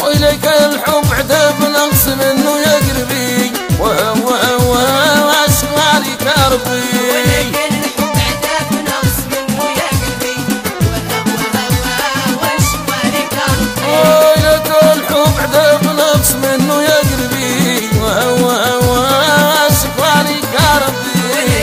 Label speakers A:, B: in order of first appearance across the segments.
A: وإليك الحب عذاب نقص منه يا قلبي، وهو أشغالي كربي.
B: وإليك الحب عذاب نقص منه يا قلبي، وهو أشغالي كربي.
A: وإليك الحب عذاب نقص منه يا قلبي، وهو أشغالي كربي.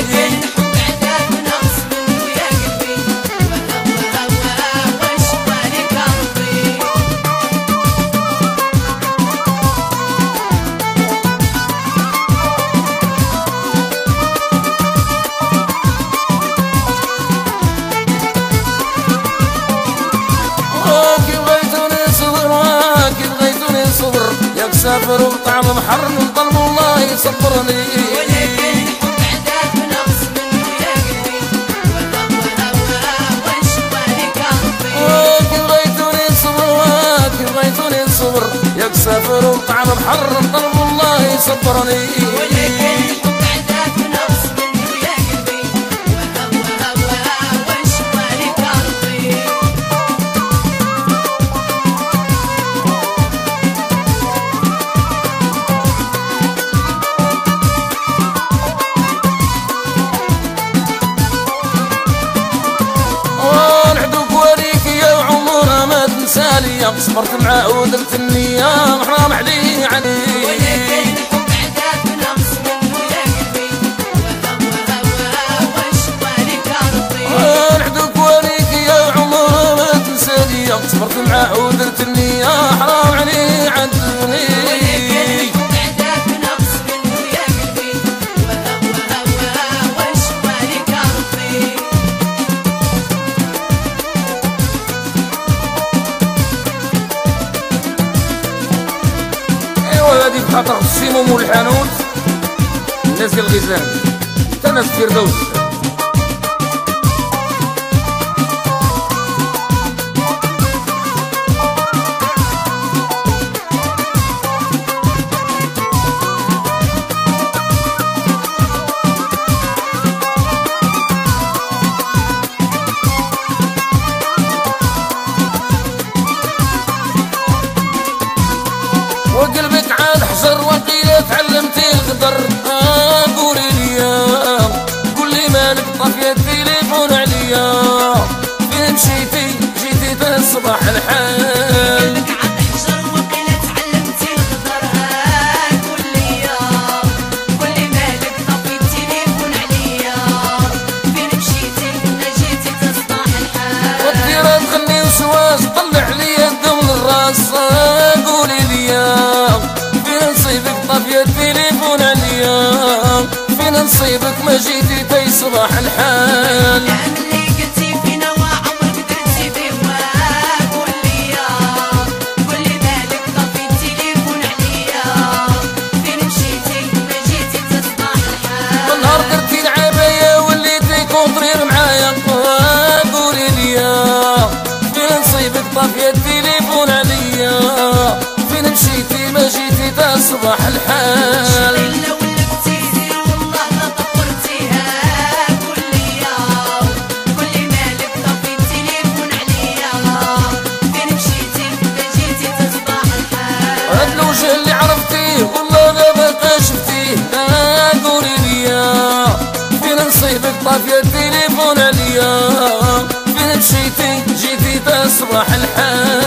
A: سافر وطعم محر من طلب الله يصبرني.
B: ولكن الحب عذاب نقص منه يا قلبي، وهو أشغالي كربي.
A: كي بغيتوني نصبر كي بغيتوني نصبر، ياك سافر وطعم محر من طلب الله يصبرني.
B: ولكن الحب عذاب نقص منه يا قلبي، وهو أشغالي كربي.
A: صبرت معاه ودرت النية حرام عليه عليه.
B: ولكن الحب عذاب نقص منه يا قلبي، وهو أشغالي كربي.
A: نحدوك وليك يا عمر ما تنساني، صبرت معاه ودرت النية حرام عليه عدوني.
B: ولكن الحب عذاب نقص منه يا قلبي، وهو أشغالي كربي.
A: هذه بخاطر السموم والحانوت، الناس ديال الغزال حتى ناس الفردوس. وقلبك عاد حجر وقيل تعلمتي القدر. قولي ليا قولي مالك طافية التليفون عليا، فين مشيتي جيتي تصبح الحال.
B: قلبك عاد حجر وقيل تعلمتي القدر. قول ليا قولي مالك طافي التليفون عليا، فين مشيتي ما جيتي تصبح الحال.
A: والديرة تغني وسواس طلع ليا الدم للراس. قولي ليا فين نصيبك طافية التليفون عليا، فين نصيبك ما جيتي تصبح الحال.
B: الكلام اللي قلتي فينا وعمرك درتي بيه. قول ليا قولي مالك طافي التليفون عليا، فين مشيتي ما جيتي تصبح الحال.
A: والنهار درتي العباية وليتي كونطرير معايا. قولي ليا فين نصيبك طافية التليفون عليا، فين مشيتي ما جيتي تصبح الحال.
B: إلا ولفتي زين والله ما طورتيها. قول ليا قولي مالك طافي التليفون عليا، فين مشيتي ما جيتي تصبح الحال.
A: هاد الوجه اللي عرفتيه والله ما بقى شفتيه. قولي ليا فين نصيبك طافية التليفون عليا، فين مشيتي جيتي تصبح الحال.